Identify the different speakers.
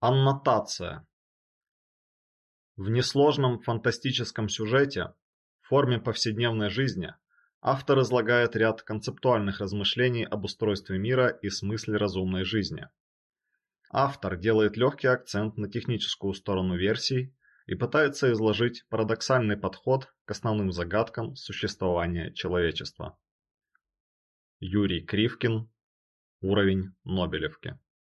Speaker 1: Аннотация. В несложном фантастическом сюжете, в форме повседневной жизни, автор излагает ряд концептуальных размышлений об устройстве мира и смысле разумной жизни. Автор делает легкий акцент на техническую сторону версий и пытается изложить парадоксальный подход к основным загадкам существования человечества. Юрий Кривкин. Уровень Нобелевки.